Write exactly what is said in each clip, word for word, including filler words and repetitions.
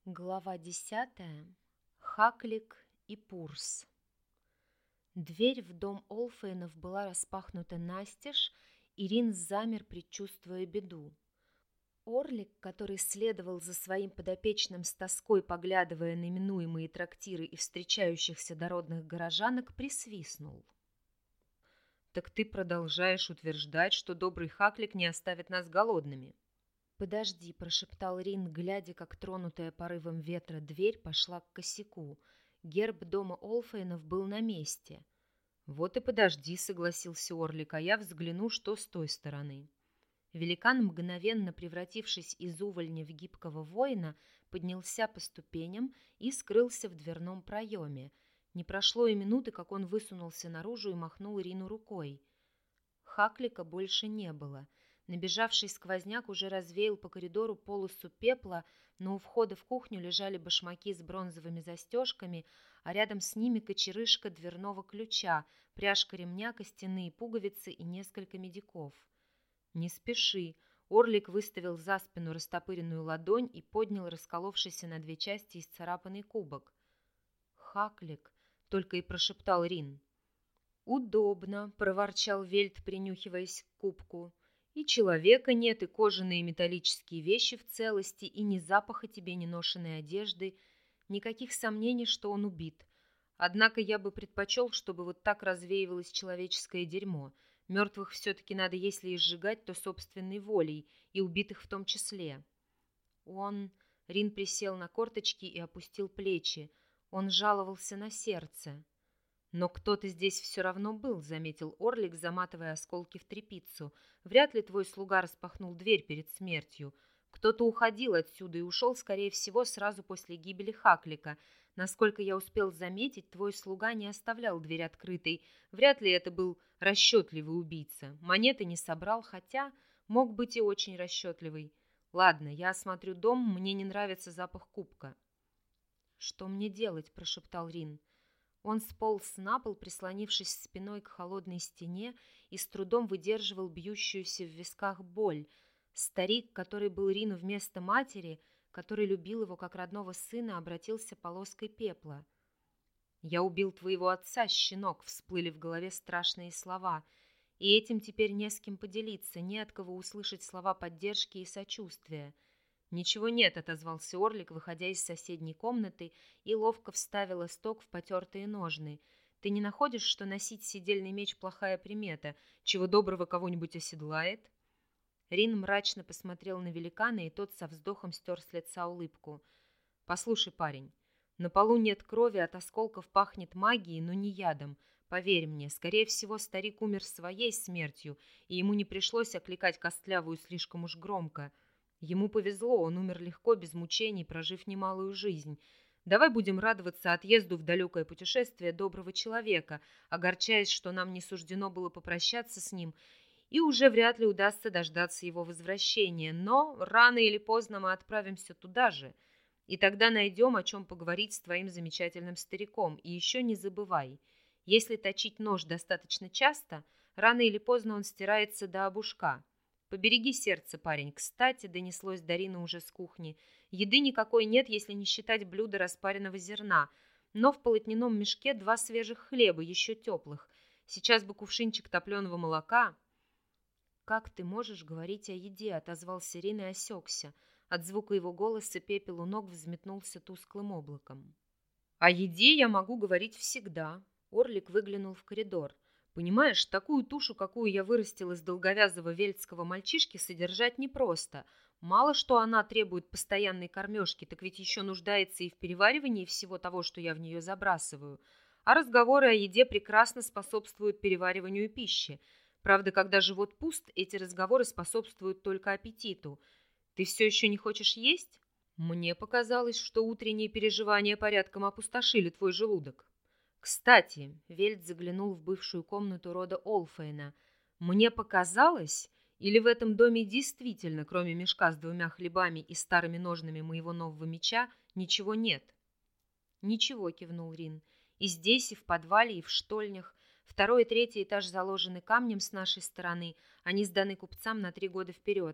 Глава десятая. Хаклик и Пурс. Дверь в дом Олфейнов была распахнута настежь, и Рин замер, предчувствуя беду. Орлик, который следовал за своим подопечным с тоской, поглядывая на именуемые трактиры и встречающихся дородных горожанок, присвистнул. «Так ты продолжаешь утверждать, что добрый Хаклик не оставит нас голодными?» «Подожди», — прошептал Рин, глядя, как тронутая порывом ветра дверь пошла к косяку. Герб дома Олфейнов был на месте. «Вот и подожди», — согласился Орлик, — «а я взгляну, что с той стороны». Великан, мгновенно превратившись из увольня в гибкого воина, поднялся по ступеням и скрылся в дверном проеме. Не прошло и минуты, как он высунулся наружу и махнул Рину рукой. Хаклика больше не было. Набежавший сквозняк уже развеял по коридору полосу пепла, но у входа в кухню лежали башмаки с бронзовыми застежками, а рядом с ними кочерышка дверного ключа, пряжка ремня, костяные пуговицы и несколько медиков. «Не спеши», — Орлик выставил за спину растопыренную ладонь и поднял расколовшийся на две части исцарапанный кубок. «Хаклик», — только и прошептал Рин. «Удобно», — проворчал Вельт, принюхиваясь к кубку. «И человека нет, и кожаные металлические вещи в целости, и ни запаха тебе, ни ношеной одежды. Никаких сомнений, что он убит. Однако я бы предпочел, чтобы вот так развеивалось человеческое дерьмо. Мертвых все-таки надо, если и сжигать, то собственной волей, и убитых в том числе». Он... Рин присел на корточки и опустил плечи. Он жаловался на сердце. «Но кто-то здесь все равно был», — заметил Орлик, заматывая осколки в тряпицу. «Вряд ли твой слуга распахнул дверь перед смертью. Кто-то уходил отсюда и ушел, скорее всего, сразу после гибели Хаклика. Насколько я успел заметить, твой слуга не оставлял дверь открытой. Вряд ли это был расчетливый убийца. Монеты не собрал, хотя мог быть и очень расчетливый. Ладно, я осмотрю дом, мне не нравится запах кубка». «Что мне делать?» — прошептал Рин. Он сполз на пол, прислонившись спиной к холодной стене, и с трудом выдерживал бьющуюся в висках боль. Старик, который был Рину вместо матери, который любил его как родного сына, обратился полоской пепла. «Я убил твоего отца, щенок», — всплыли в голове страшные слова. И этим теперь не с кем поделиться, не от кого услышать слова поддержки и сочувствия. «Ничего нет», — отозвался Орлик, выходя из соседней комнаты, и ловко вставил исток в потертые ножны. «Ты не находишь, что носить седельный меч — плохая примета? Чего доброго кого-нибудь оседлает?» Рин мрачно посмотрел на великана, и тот со вздохом стер с лица улыбку. «Послушай, парень, на полу нет крови, от осколков пахнет магией, но не ядом. Поверь мне, скорее всего, старик умер своей смертью, и ему не пришлось окликать костлявую слишком уж громко. Ему повезло, он умер легко, без мучений, прожив немалую жизнь. Давай будем радоваться отъезду в далекое путешествие доброго человека, огорчаясь, что нам не суждено было попрощаться с ним, и уже вряд ли удастся дождаться его возвращения. Но рано или поздно мы отправимся туда же, и тогда найдем, о чем поговорить с твоим замечательным стариком. И еще не забывай, если точить нож достаточно часто, рано или поздно он стирается до обушка. Побереги сердце, парень. Кстати, донеслось до Рина уже с кухни. Еды никакой нет, если не считать блюда распаренного зерна. Но в полотняном мешке два свежих хлеба, еще теплых. Сейчас бы кувшинчик топленого молока. «Как ты можешь говорить о еде?» — отозвался Рин и осекся. От звука его голоса пепел у ног взметнулся тусклым облаком. «О еде я могу говорить всегда». Орлик выглянул в коридор. «Понимаешь, такую тушу, какую я вырастил из долговязого вельтского мальчишки, содержать непросто. Мало что она требует постоянной кормежки, так ведь еще нуждается и в переваривании всего того, что я в нее забрасываю. А разговоры о еде прекрасно способствуют перевариванию пищи. Правда, когда живот пуст, эти разговоры способствуют только аппетиту. Ты все еще не хочешь есть? Мне показалось, что утренние переживания порядком опустошили твой желудок». «Кстати», — Вельт заглянул в бывшую комнату рода Олфейна, «мне показалось, или в этом доме действительно, кроме мешка с двумя хлебами и старыми ножнами моего нового меча, ничего нет?» «Ничего», — кивнул Рин. «И здесь, и в подвале, и в штольнях. Второй и третий этаж заложены камнем с нашей стороны, они сданы купцам на три года вперед.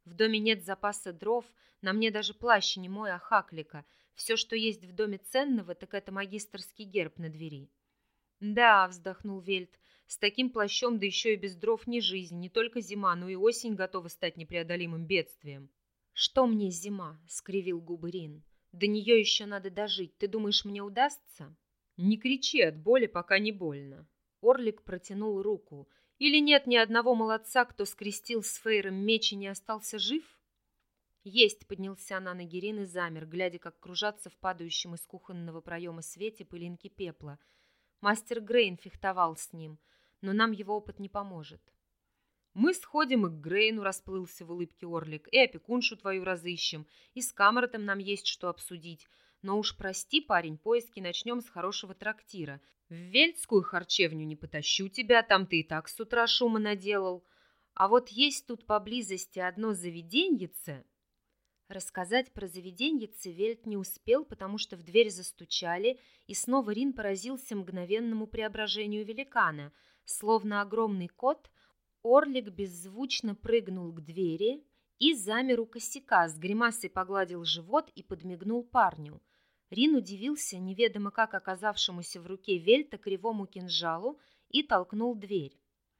В доме нет запаса дров, на мне даже плащ не мой, а хаклика. Все, что есть в доме ценного, так это магистерский герб на двери». «Да», — вздохнул Вельт, — «с таким плащом, да еще и без дров не жизнь, не только зима, но и осень готова стать непреодолимым бедствием». «Что мне зима?» — скривил губы Рин. «До нее еще надо дожить. Ты думаешь, мне удастся?» «Не кричи от боли, пока не больно». Орлик протянул руку. «Или нет ни одного молодца, кто скрестил с Фейром меч и не остался жив?» «Есть», — поднялся на ноги Рин и замер, глядя, как кружатся в падающем из кухонного проема свете пылинки пепла. «Мастер Грейн фехтовал с ним, но нам его опыт не поможет». «Мы сходим и к Грейну», — расплылся в улыбке Орлик, «и опекуншу твою разыщем, и с Камертом нам есть что обсудить. Но уж прости, парень, поиски начнем с хорошего трактира. В Вельтскую харчевню не потащу тебя, там ты и так с утра шума наделал. А вот есть тут поблизости одно заведеньице». Рассказать про заведеньице Вельт не успел, потому что в дверь застучали, и снова Рин поразился мгновенному преображению великана. Словно огромный кот, Орлик беззвучно прыгнул к двери и замер у косяка, с гримасой погладил живот и подмигнул парню. Рин удивился неведомо как оказавшемуся в руке Вельта кривому кинжалу и толкнул дверь.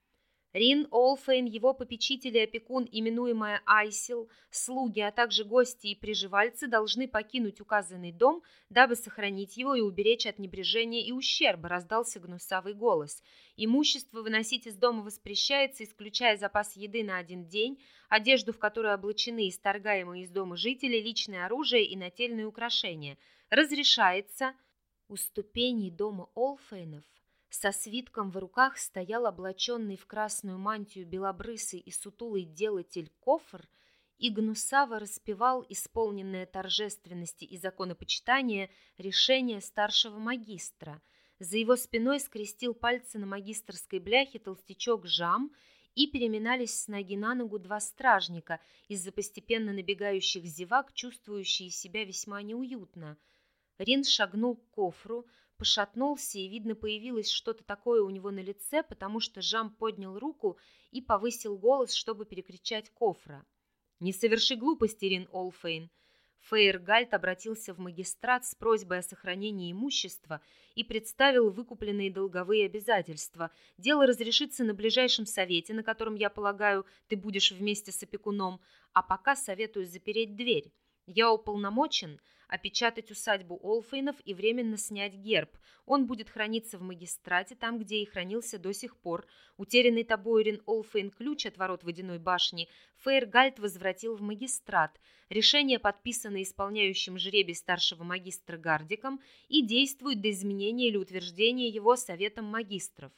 Рин Олфейн, его попечитель и опекун, именуемая Айсил, слуги, а также гости и приживальцы должны покинуть указанный дом, дабы сохранить его и уберечь от небрежения и ущерба, раздался гнусавый голос. Имущество выносить из дома воспрещается, исключая запас еды на один день, одежду, в которую облачены исторгаемые из дома жители, личное оружие и нательные украшения. Разрешается. У ступеней дома Олфейнов со свитком в руках стоял облаченный в красную мантию белобрысый и сутулый делатель Кофр и гнусаво распевал исполненное торжественности и законопочитания решение старшего магистра. За его спиной скрестил пальцы на магистерской бляхе толстячок Жам, и переминались с ноги на ногу два стражника, из-за постепенно набегающих зевак, чувствующие себя весьма неуютно. Рин шагнул к Кофру, пошатнулся, и, видно, появилось что-то такое у него на лице, потому что Жам поднял руку и повысил голос, чтобы перекричать Кофра. «Не соверши глупости, Рин Олфейн!» Фейр-Гальд обратился в магистрат с просьбой о сохранении имущества и представил выкупленные долговые обязательства. Дело разрешится на ближайшем совете, на котором, я полагаю, ты будешь вместе с опекуном, а пока советую запереть дверь. Я уполномочен опечатать усадьбу Олфейнов и временно снять герб. Он будет храниться в магистрате, там, где и хранился до сих пор. Утерянный тобой, Рин Олфейн, ключ от ворот водяной башни Фейр-Гальд возвратил в магистрат. Решение подписано исполняющим жребий старшего магистра Гардиком и действует до изменения или утверждения его советом магистров.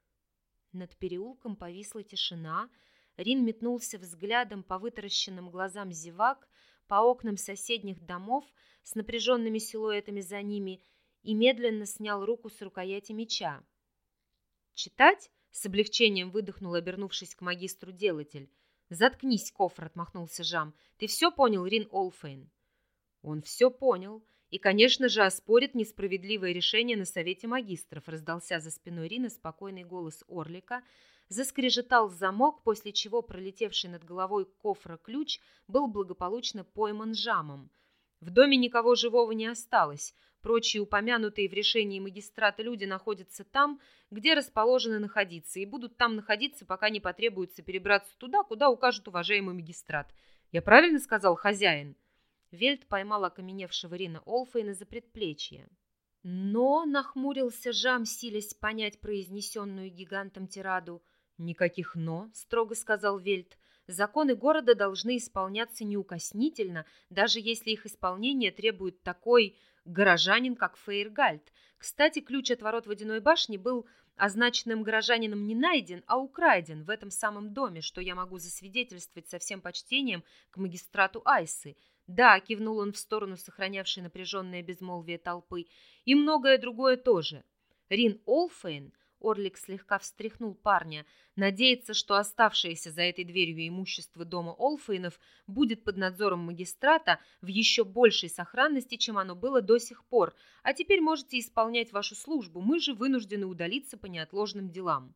Над переулком повисла тишина. Рин метнулся взглядом по вытаращенным глазам зевак, по окнам соседних домов с напряженными силуэтами за ними и медленно снял руку с рукояти меча. «Читать?» — с облегчением выдохнул, обернувшись к магистру делатель. «Заткнись, Кофр», — отмахнулся Жам. «Ты все понял, Рин Олфейн?» «Он все понял и, конечно же, оспорит несправедливое решение на совете магистров», — раздался за спиной Рина спокойный голос Орлика. Заскрежетал замок, после чего пролетевший над головой Кофра ключ был благополучно пойман Жамом. В доме никого живого не осталось. Прочие упомянутые в решении магистрата люди находятся там, где расположены находиться, и будут там находиться, пока не потребуется перебраться туда, куда укажет уважаемый магистрат. Я правильно сказал, хозяин? Вельт поймал окаменевшего Рина Олфейна за предплечье. Но, нахмурился Жам, силясь понять произнесенную гигантом тираду. «Никаких «но», — строго сказал Вельт. «Законы города должны исполняться неукоснительно, даже если их исполнение требует такой горожанин, как Фейр-Гальд. Кстати, ключ от ворот водяной башни был означенным горожанином не найден, а украден в этом самом доме, что я могу засвидетельствовать со всем почтением к магистрату Айсы. Да», — кивнул он в сторону сохранявшей напряженное безмолвие толпы, — «и многое другое тоже. Рин Олфейн», — Орлик слегка встряхнул парня, — «надеется, что оставшееся за этой дверью имущество дома Олфейнов будет под надзором магистрата в еще большей сохранности, чем оно было до сих пор. А теперь можете исполнять вашу службу, мы же вынуждены удалиться по неотложным делам».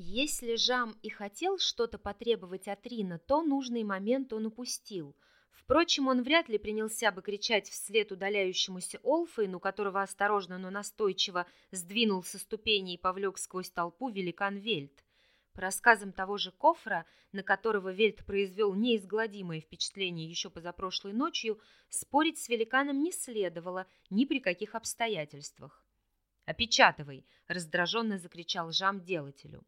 Если Жам и хотел что-то потребовать от Рина, то нужный момент он упустил. Впрочем, он вряд ли принялся бы кричать вслед удаляющемуся Олфейну, которого осторожно, но настойчиво сдвинул со ступеней и повлек сквозь толпу великан Вельт. По рассказам того же Кофра, на которого Вельт произвел неизгладимое впечатление еще позапрошлой ночью, спорить с великаном не следовало ни при каких обстоятельствах. «Опечатывай!» — раздраженно закричал Жам делателю.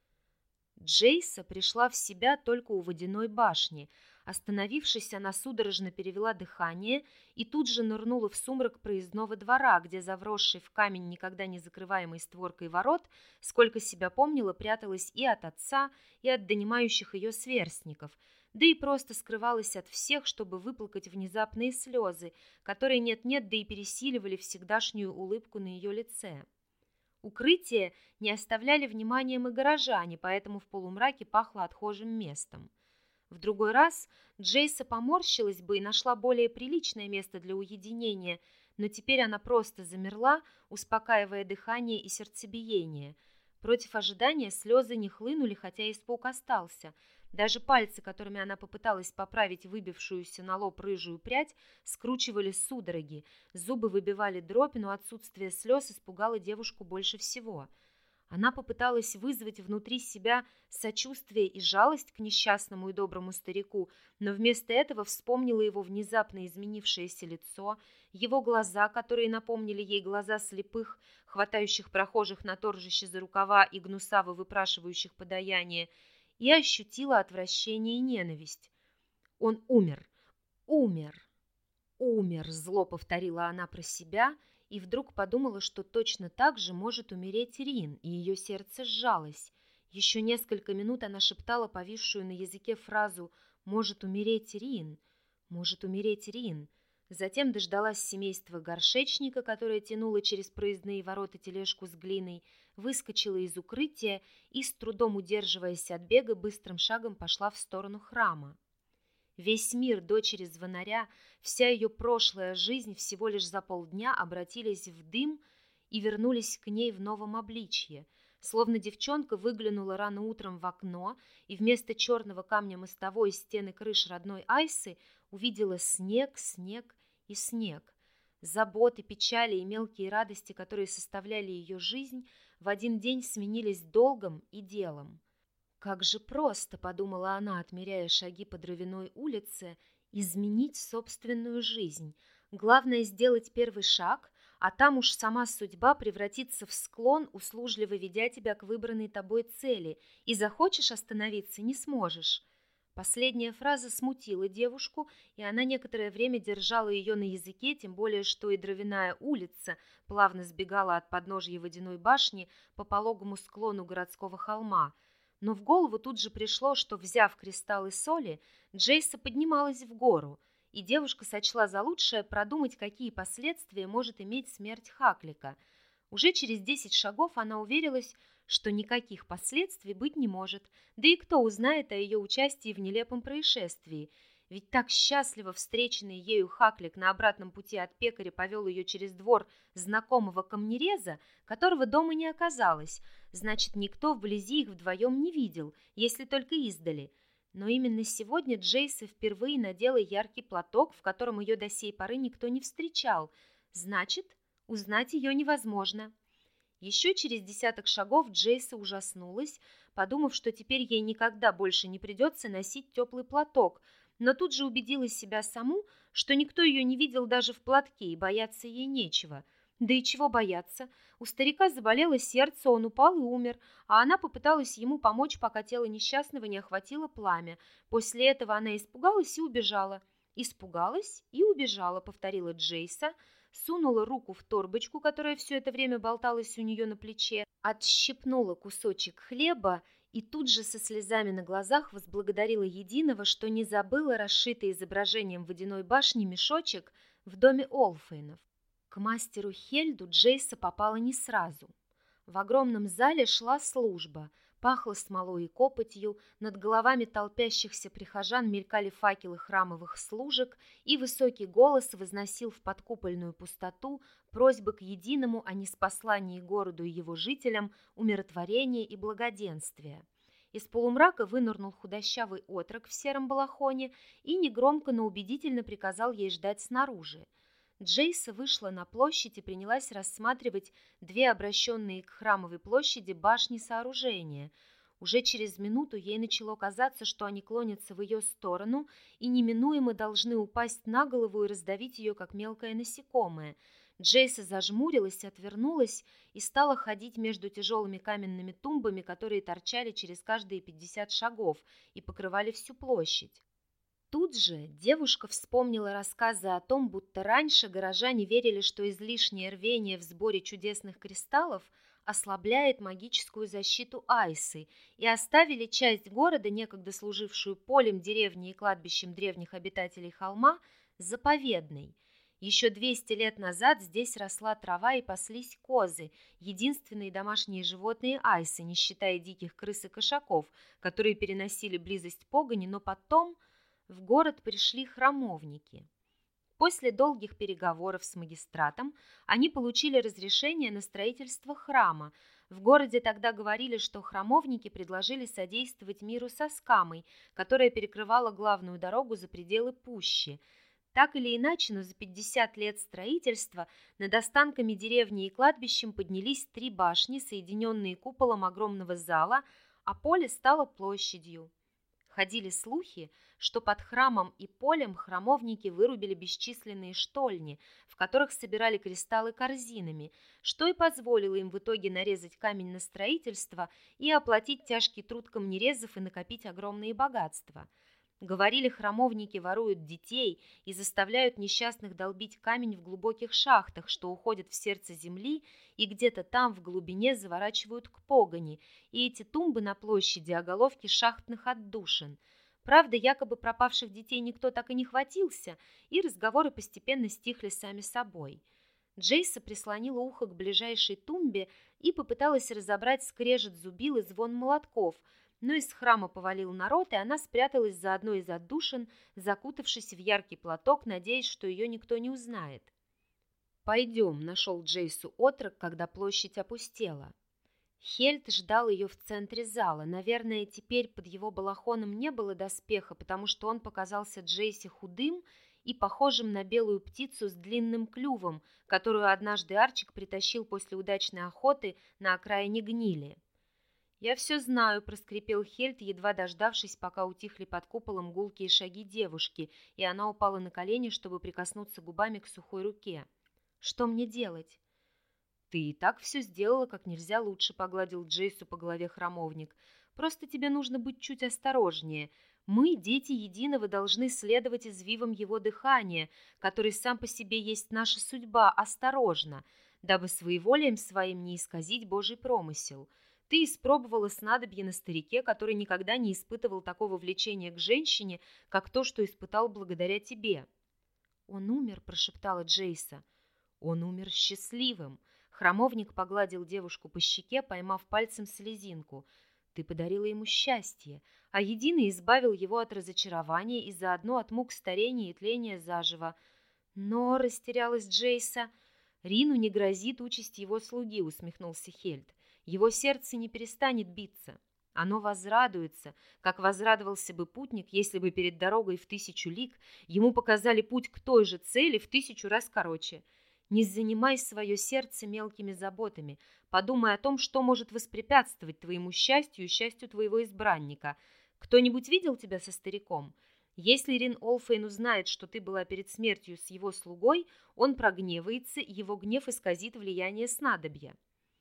Джейса пришла в себя только у водяной башни. Остановившись, она судорожно перевела дыхание и тут же нырнула в сумрак проездного двора, где за вросшей в камень никогда не закрываемой створкой ворот, сколько себя помнила, пряталась и от отца, и от донимающих ее сверстников, да и просто скрывалась от всех, чтобы выплакать внезапные слезы, которые нет-нет, да и пересиливали всегдашнюю улыбку на ее лице. Укрытие не оставляли вниманием и горожане, поэтому в полумраке пахло отхожим местом. В другой раз Джейса поморщилась бы и нашла более приличное место для уединения, но теперь она просто замерла, успокаивая дыхание и сердцебиение. Против ожидания слезы не хлынули, хотя испуг остался. Даже пальцы, которыми она попыталась поправить выбившуюся на лоб рыжую прядь, скручивали судороги, зубы выбивали дробь, но отсутствие слез испугало девушку больше всего. Она попыталась вызвать внутри себя сочувствие и жалость к несчастному и доброму старику, но вместо этого вспомнила его внезапно изменившееся лицо, его глаза, которые напомнили ей глаза слепых, хватающих прохожих на торжище за рукава и гнусаво выпрашивающих подаяние, и ощутила отвращение и ненависть. «Он умер! Умер! Умер!» — зло повторила она про себя, и вдруг подумала, что точно так же может умереть Рин, и ее сердце сжалось. Еще несколько минут она шептала повисшую на языке фразу «может умереть Рин! Может умереть Рин!» Затем дождалась семейства горшечника, которое тянуло через проездные ворота тележку с глиной, выскочила из укрытия и, с трудом удерживаясь от бега, быстрым шагом пошла в сторону храма. Весь мир дочери звонаря, вся ее прошлая жизнь всего лишь за полдня обратились в дым и вернулись к ней в новом обличье. Словно девчонка выглянула рано утром в окно и вместо черного камня мостовой и стены крыш родной Айсы увидела снег, снег и снег. Заботы, печали и мелкие радости, которые составляли ее жизнь, в один день сменились долгом и делом. «Как же просто», — подумала она, отмеряя шаги по Дровяной улице, — «изменить собственную жизнь. Главное — сделать первый шаг, а там уж сама судьба превратится в склон, услужливо ведя тебя к выбранной тобой цели, и захочешь остановиться — не сможешь». Последняя фраза смутила девушку, и она некоторое время держала ее на языке, тем более что и Дровяная улица плавно сбегала от подножья водяной башни по пологому склону городского холма. Но в голову тут же пришло, что, взяв кристаллы соли, Джейса поднималась в гору, и девушка сочла за лучшее продумать, какие последствия может иметь смерть Хаклика. Уже через десять шагов она уверилась, что никаких последствий быть не может, да и кто узнает о ее участии в нелепом происшествии, ведь так счастливо встреченный ею Хаклик на обратном пути от пекаря повел ее через двор знакомого камнереза, которого дома не оказалось, значит, никто вблизи их вдвоем не видел, если только издали. Но именно сегодня Джейса впервые надела яркий платок, в котором ее до сей поры никто не встречал, значит, узнать ее невозможно. Еще через десяток шагов Джейса ужаснулась, подумав, что теперь ей никогда больше не придется носить теплый платок, но тут же убедила себя саму, что никто ее не видел даже в платке, и бояться ей нечего. Да и чего бояться? У старика заболело сердце, он упал и умер, а она попыталась ему помочь, пока тело несчастного не охватило пламя. После этого она испугалась и убежала. «Испугалась и убежала», — повторила Джейса, сунула руку в торбочку, которая все это время болталась у нее на плече, отщипнула кусочек хлеба и тут же со слезами на глазах возблагодарила единого, что не забыла расшитый изображением водяной башни мешочек в доме Олфейнов. К мастеру Хельду Джейса попала не сразу. В огромном зале шла служба. Пахло смолой и копотью, над головами толпящихся прихожан мелькали факелы храмовых служек, и высокий голос возносил в подкупольную пустоту просьбы к единому о ниспослании городу и его жителям умиротворения и благоденствия. Из полумрака вынырнул худощавый отрок в сером балахоне и негромко, но убедительно приказал ей ждать снаружи. Джейса вышла на площадь и принялась рассматривать две обращенные к храмовой площади башни сооружения. Уже через минуту ей начало казаться, что они клонятся в ее сторону и неминуемо должны упасть на голову и раздавить ее, как мелкое насекомое. Джейса зажмурилась, отвернулась и стала ходить между тяжелыми каменными тумбами, которые торчали через каждые пятьдесят шагов и покрывали всю площадь. Тут же девушка вспомнила рассказы о том, будто раньше горожане верили, что излишнее рвение в сборе чудесных кристаллов ослабляет магическую защиту Айсы, и оставили часть города, некогда служившую полем, деревней и кладбищем древних обитателей холма, заповедной. Еще двести лет назад здесь росла трава и паслись козы, единственные домашние животные Айсы, не считая диких крыс и кошаков, которые переносили близость погони, но потом в город пришли храмовники. После долгих переговоров с магистратом они получили разрешение на строительство храма. В городе тогда говорили, что храмовники предложили содействовать миру со Скамой, которая перекрывала главную дорогу за пределы пущи. Так или иначе, но за пятьдесят лет строительства над останками деревни и кладбищем поднялись три башни, соединенные куполом огромного зала, а поле стало площадью. Ходили слухи, что под храмом и полем храмовники вырубили бесчисленные штольни, в которых собирали кристаллы корзинами, что и позволило им в итоге нарезать камень на строительство и оплатить тяжкий труд камнерезов и накопить огромные богатства. Говорили, храмовники воруют детей и заставляют несчастных долбить камень в глубоких шахтах, что уходят в сердце земли, и где-то там в глубине заворачивают к погони, и эти тумбы на площади оголовки шахтных отдушин. Правда, якобы пропавших детей никто так и не хватился, и разговоры постепенно стихли сами собой. Джейса прислонила ухо к ближайшей тумбе и попыталась разобрать скрежет зубил и звон молотков, но из храма повалил народ, и она спряталась за одной из отдушин, закутавшись в яркий платок, надеясь, что ее никто не узнает. «Пойдем», — нашел Джейсу отрок, когда площадь опустела. Хельд ждал ее в центре зала. Наверное, теперь под его балахоном не было доспеха, потому что он показался Джейсе худым и похожим на белую птицу с длинным клювом, которую однажды Арчик притащил после удачной охоты на окраине гнили. «Я все знаю», — проскрипел Хельд, едва дождавшись, пока утихли под куполом гулкие шаги девушки, и она упала на колени, чтобы прикоснуться губами к сухой руке. «Что мне делать?» «Ты и так все сделала как нельзя лучше», — погладил Джейсу по голове храмовник. «Просто тебе нужно быть чуть осторожнее. Мы, дети единого, должны следовать извивам его дыхания, который сам по себе есть наша судьба, осторожно, дабы своеволием своим не исказить Божий промысел. Ты испробовала снадобье на старике, который никогда не испытывал такого влечения к женщине, как то, что испытал благодаря тебе». «Он умер», — прошептала Джейса. «Он умер счастливым». Храмовник погладил девушку по щеке, поймав пальцем слезинку. «Ты подарила ему счастье, а единый избавил его от разочарования и заодно от мук старения и тления заживо». «Но», — растерялась Джейса, — «Рину не грозит участь его слуги», — усмехнулся Хельд. «Его сердце не перестанет биться. Оно возрадуется, как возрадовался бы путник, если бы перед дорогой в тысячу лиг ему показали путь к той же цели в тысячу раз короче. Не занимай свое сердце мелкими заботами. Подумай о том, что может воспрепятствовать твоему счастью и счастью твоего избранника. Кто-нибудь видел тебя со стариком? Если Рин Олфейн узнает, что ты была перед смертью с его слугой, он прогневается, и его гнев исказит влияние снадобья».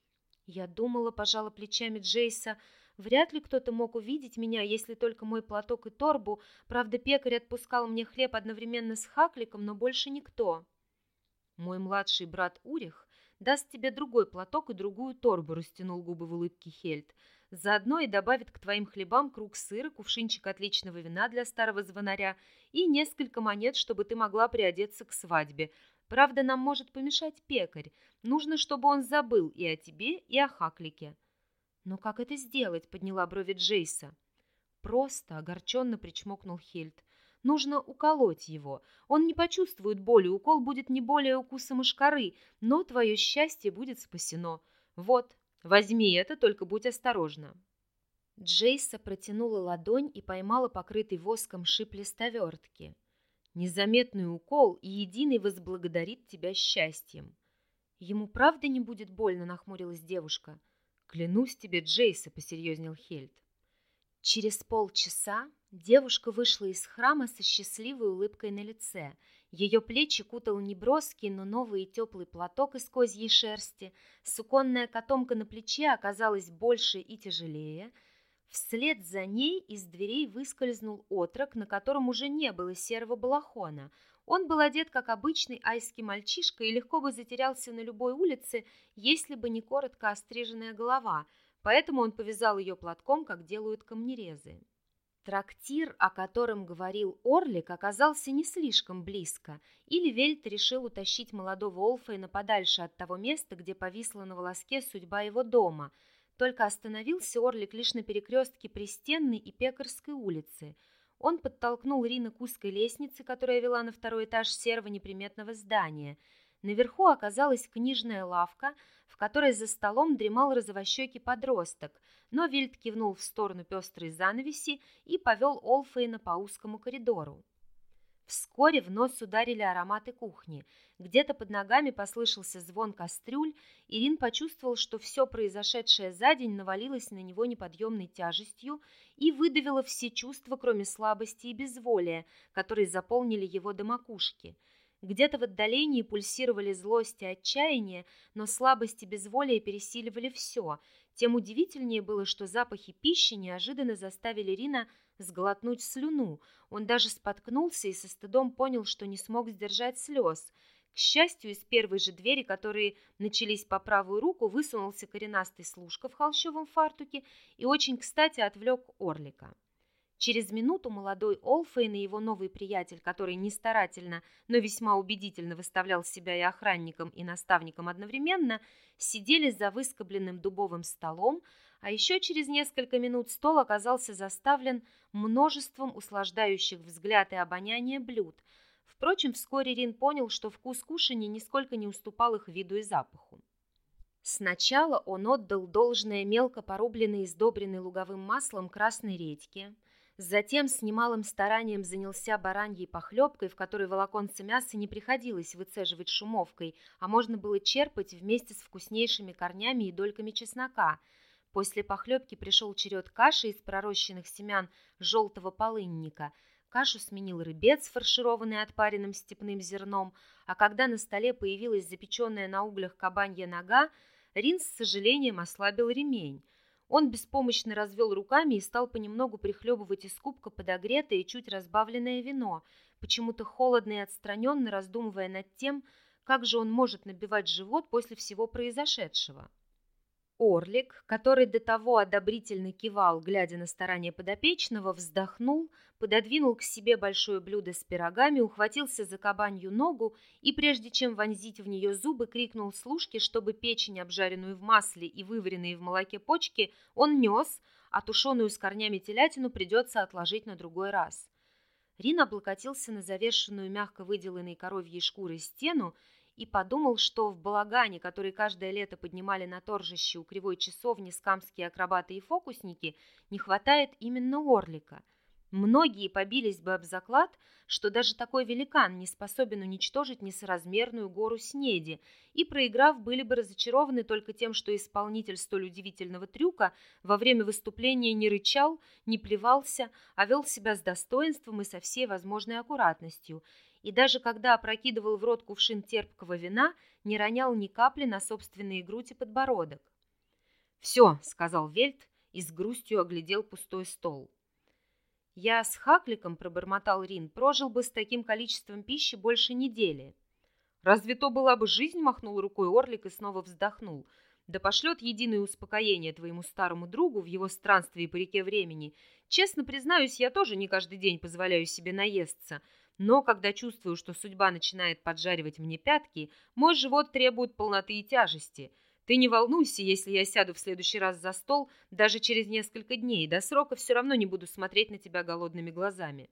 «Я думала», — пожала плечами Джейса, — «вряд ли кто-то мог увидеть меня, если только мой платок и торбу. Правда, пекарь отпускал мне хлеб одновременно с Хакликом, но больше никто». «Мой младший брат Урих даст тебе другой платок и другую торбу», — растянул губы в улыбке Хельд. «Заодно и добавит к твоим хлебам круг сыра, кувшинчик отличного вина для старого звонаря и несколько монет, чтобы ты могла приодеться к свадьбе. Правда, нам может помешать пекарь. Нужно, чтобы он забыл и о тебе, и о Хаклике». «Но как это сделать?» — подняла брови Джейса. «Просто», — огорченно причмокнул Хельд. «Нужно уколоть его. Он не почувствует боли, укол будет не более укуса мошкары, но твое счастье будет спасено. Вот, возьми это, только будь осторожна». Джейса протянула ладонь и поймала покрытый воском шип листовертки. «Незаметный укол, и единый возблагодарит тебя счастьем». «Ему правда не будет больно?» — нахмурилась девушка. «Клянусь тебе, Джейса», — посерьезнел Хельд. Через полчаса девушка вышла из храма со счастливой улыбкой на лице. Ее плечи кутал неброский, но новый и теплый платок из козьей шерсти. Суконная котомка на плече оказалась больше и тяжелее. Вслед за ней из дверей выскользнул отрок, на котором уже не было серого балахона. Он был одет, как обычный айский мальчишка, и легко бы затерялся на любой улице, если бы не коротко остриженная голова, поэтому он повязал ее платком, как делают камнерезы. Трактир, о котором говорил Орлик, оказался не слишком близко, и Левельт решил утащить молодого Олфейна подальше от того места, где повисла на волоске судьба его дома. Только остановился Орлик лишь на перекрестке Пристенной и Пекарской улицы. Он подтолкнул Рина к узкой лестнице, которая вела на второй этаж серого неприметного здания. Наверху оказалась книжная лавка, в которой за столом дремал розовощекий подросток, но Вильд кивнул в сторону пестрой занавеси и повел Олфейна по узкому коридору. Вскоре в нос ударили ароматы кухни. Где-то под ногами послышался звон кастрюль, и Рин почувствовал, что все произошедшее за день навалилось на него неподъемной тяжестью и выдавило все чувства, кроме слабости и безволия, которые заполнили его до макушки. Где-то в отдалении пульсировали злость и отчаяние, но слабость и безволие пересиливали все. Тем удивительнее было, что запахи пищи неожиданно заставили Рина сглотнуть слюну. Он даже споткнулся и со стыдом понял, что не смог сдержать слез. К счастью, из первой же двери, которые начались по правую руку, высунулся коренастый служка в холщовом фартуке и очень кстати отвлек Орлика. Через минуту молодой Олфейн и его новый приятель, который не старательно, но весьма убедительно выставлял себя и охранником, и наставником одновременно, сидели за выскобленным дубовым столом, а еще через несколько минут стол оказался заставлен множеством услаждающих взгляд и обоняние блюд. Впрочем, вскоре Рин понял, что вкус кушанья нисколько не уступал их виду и запаху. Сначала он отдал должное мелко порубленной и сдобренной луговым маслом красной редьке. Затем с немалым старанием занялся бараньей похлебкой, в которой волоконце мяса не приходилось выцеживать шумовкой, а можно было черпать вместе с вкуснейшими корнями и дольками чеснока. После похлебки пришел черед каши из пророщенных семян желтого полынника. Кашу сменил рыбец, фаршированный отпаренным степным зерном, а когда на столе появилась запеченная на углях кабанья нога, Рин с сожалением ослабил ремень. Он беспомощно развел руками и стал понемногу прихлебывать из кубка подогретое и чуть разбавленное вино, почему-то холодно и отстраненно раздумывая над тем, как же он может набивать живот после всего произошедшего. Орлик, который до того одобрительно кивал, глядя на старания подопечного, вздохнул, пододвинул к себе большое блюдо с пирогами, ухватился за кабанью ногу и, прежде чем вонзить в нее зубы, крикнул служке, чтобы печень, обжаренную в масле и вываренные в молоке почки, он нес, а тушеную с корнями телятину придется отложить на другой раз. Рин облокотился на завешенную мягко выделанной коровьей шкурой стену и подумал, что в балагане, который каждое лето поднимали на торжище у кривой часовни скамские акробаты и фокусники, не хватает именно Орлика. Многие побились бы об заклад, что даже такой великан не способен уничтожить несоразмерную гору снеди, и, проиграв, были бы разочарованы только тем, что исполнитель столь удивительного трюка во время выступления не рычал, не плевался, а вел себя с достоинством и со всей возможной аккуратностью, и даже когда опрокидывал в рот кувшин терпкого вина, не ронял ни капли на собственные грудь и подбородок. «Все», — сказал Вельт и с грустью оглядел пустой стол. «Я с Хакликом, — пробормотал Рин, — прожил бы с таким количеством пищи больше недели». «Разве то была бы жизнь?» — махнул рукой Орлик и снова вздохнул. «Да пошлет единое успокоение твоему старому другу в его странстве по реке времени. Честно признаюсь, я тоже не каждый день позволяю себе наесться, но когда чувствую, что судьба начинает поджаривать мне пятки, мой живот требует полноты и тяжести. Ты не волнуйся, если я сяду в следующий раз за стол даже через несколько дней. До срока все равно не буду смотреть на тебя голодными глазами.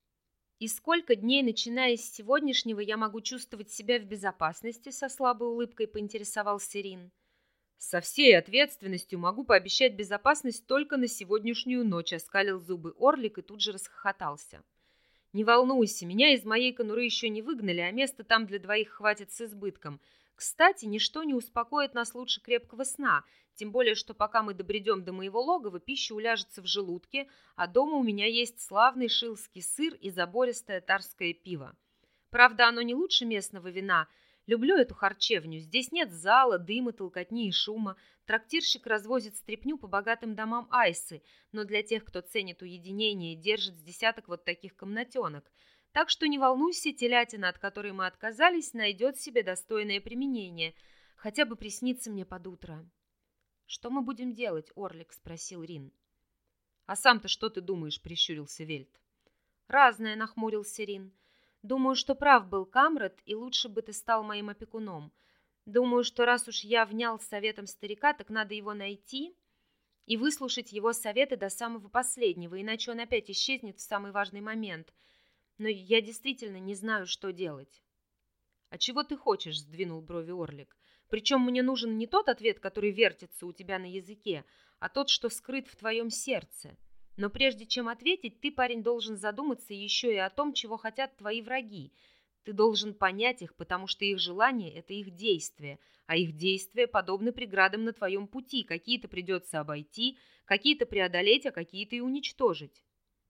И сколько дней, начиная с сегодняшнего, я могу чувствовать себя в безопасности? Со слабой улыбкой поинтересовался Рин. Со всей ответственностью могу пообещать безопасность только на сегодняшнюю ночь, оскалил зубы Орлик и тут же расхохотался. Не волнуйся, меня из моей конуры еще не выгнали, а места там для двоих хватит с избытком. Кстати, ничто не успокоит нас лучше крепкого сна, тем более, что пока мы добредем до моего логова, пища уляжется в желудке, а дома у меня есть славный шилский сыр и забористое тарское пиво. Правда, оно не лучше местного вина. Люблю эту харчевню. Здесь нет зала, дыма, толкотни и шума. Трактирщик развозит стряпню по богатым домам Айсы, но для тех, кто ценит уединение, держит с десяток вот таких комнатенок. Так что не волнуйся, телятина, от которой мы отказались, найдет себе достойное применение. Хотя бы приснится мне под утро. «Что мы будем делать, Орлик?» — спросил Рин. «А сам-то что ты думаешь?» — прищурился Вельт. «Разное», — нахмурился Рин. «Думаю, что прав был Камрад, и лучше бы ты стал моим опекуном. Думаю, что раз уж я внял советом старика, так надо его найти и выслушать его советы до самого последнего, иначе он опять исчезнет в самый важный момент. Но я действительно не знаю, что делать». «А чего ты хочешь?» — сдвинул брови Орлик. «Причем мне нужен не тот ответ, который вертится у тебя на языке, а тот, что скрыт в твоем сердце. Но прежде чем ответить, ты, парень, должен задуматься еще и о том, чего хотят твои враги. Ты должен понять их, потому что их желание — это их действия, а их действия подобны преградам на твоем пути. Какие-то придется обойти, какие-то преодолеть, а какие-то и уничтожить».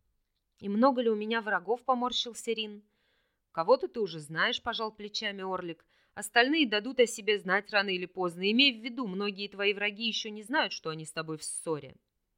«И много ли у меня врагов?» — поморщился Рин. «Кого-то ты уже знаешь», — пожал плечами Орлик. «Остальные дадут о себе знать рано или поздно. Имей в виду, многие твои враги еще не знают, что они с тобой в ссоре».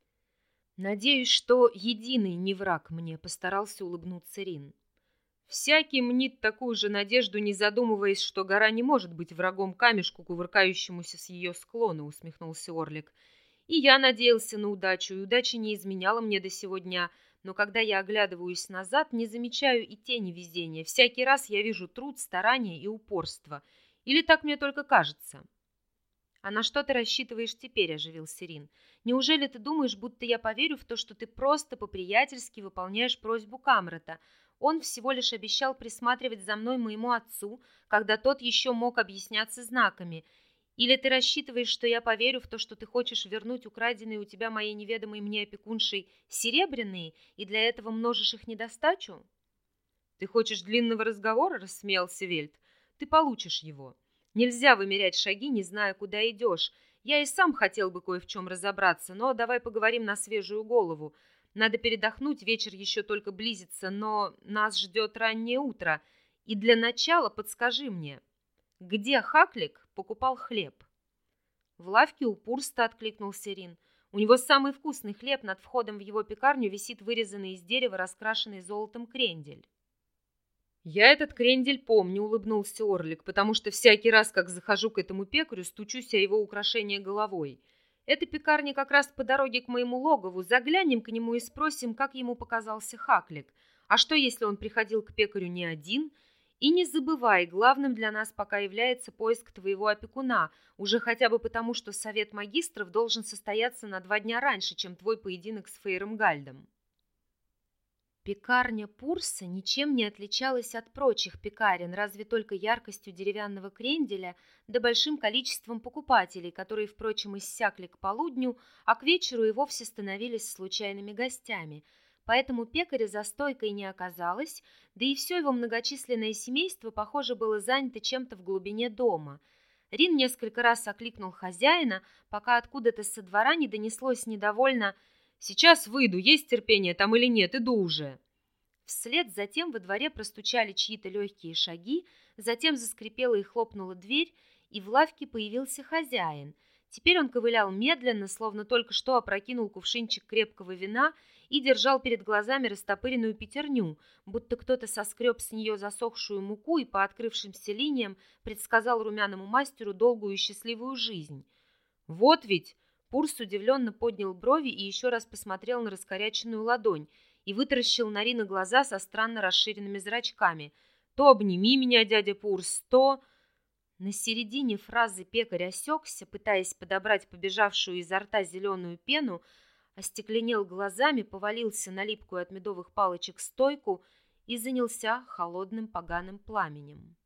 «Надеюсь, что единый не враг мне», — постарался улыбнуться Рин. «Всякий мнит такую же надежду, не задумываясь, что гора не может быть врагом камешку, кувыркающемуся с ее склона», — усмехнулся Орлик. «И я надеялся на удачу, и удача не изменяла мне до сего дня. Но когда я оглядываюсь назад, не замечаю и тени везения. Всякий раз я вижу труд, старание и упорство. Или так мне только кажется». «А на что ты рассчитываешь теперь?» – оживился Рин. «Неужели ты думаешь, будто я поверю в то, что ты просто по-приятельски выполняешь просьбу Камрата? Он всего лишь обещал присматривать за мной моему отцу, когда тот еще мог объясняться знаками. Или ты рассчитываешь, что я поверю в то, что ты хочешь вернуть украденные у тебя моей неведомой мне опекуншей серебряные, и для этого множишь их недостачу?» «Ты хочешь длинного разговора?» – рассмеялся Вельт. «Ты получишь его. Нельзя вымерять шаги, не зная, куда идешь. Я и сам хотел бы кое в чем разобраться, но давай поговорим на свежую голову. Надо передохнуть, вечер еще только близится, но нас ждет раннее утро. И для начала подскажи мне, где Хаклик покупал хлеб?» «В лавке у Пурста», — откликнулся Рин. «У него самый вкусный хлеб, над входом в его пекарню висит вырезанный из дерева, раскрашенный золотом крендель». «Я этот крендель помню», — улыбнулся Орлик, «потому что всякий раз, как захожу к этому пекарю, стучусь о его украшение головой. Эта пекарня как раз по дороге к моему логову. Заглянем к нему и спросим, как ему показался Хаклик. А что, если он приходил к пекарю не один? И не забывай, главным для нас пока является поиск твоего опекуна, уже хотя бы потому, что совет магистров должен состояться на два дня раньше, чем твой поединок с Фейром Гальдом». Пекарня Пурса ничем не отличалась от прочих пекарен, разве только яркостью деревянного кренделя да большим количеством покупателей, которые, впрочем, иссякли к полудню, а к вечеру и вовсе становились случайными гостями. Поэтому пекаря за стойкой не оказалось, да и все его многочисленное семейство, похоже, было занято чем-то в глубине дома. Рин несколько раз окликнул хозяина, пока откуда-то со двора не донеслось недовольно: «Сейчас выйду, есть терпение там или нет, иду уже». Вслед затем во дворе простучали чьи-то легкие шаги, затем заскрипела и хлопнула дверь, и в лавке появился хозяин. Теперь он ковылял медленно, словно только что опрокинул кувшинчик крепкого вина и держал перед глазами растопыренную пятерню, будто кто-то соскреб с нее засохшую муку и по открывшимся линиям предсказал румяному мастеру долгую и счастливую жизнь. «Вот ведь!» Пурс удивленно поднял брови и еще раз посмотрел на раскоряченную ладонь и вытаращил на Рина глаза со странно расширенными зрачками. «То обними меня, дядя Пурс, то...» На середине фразы пекарь осекся, пытаясь подобрать побежавшую изо рта зеленую пену, остекленел глазами, повалился на липкую от медовых палочек стойку и занялся холодным поганым пламенем.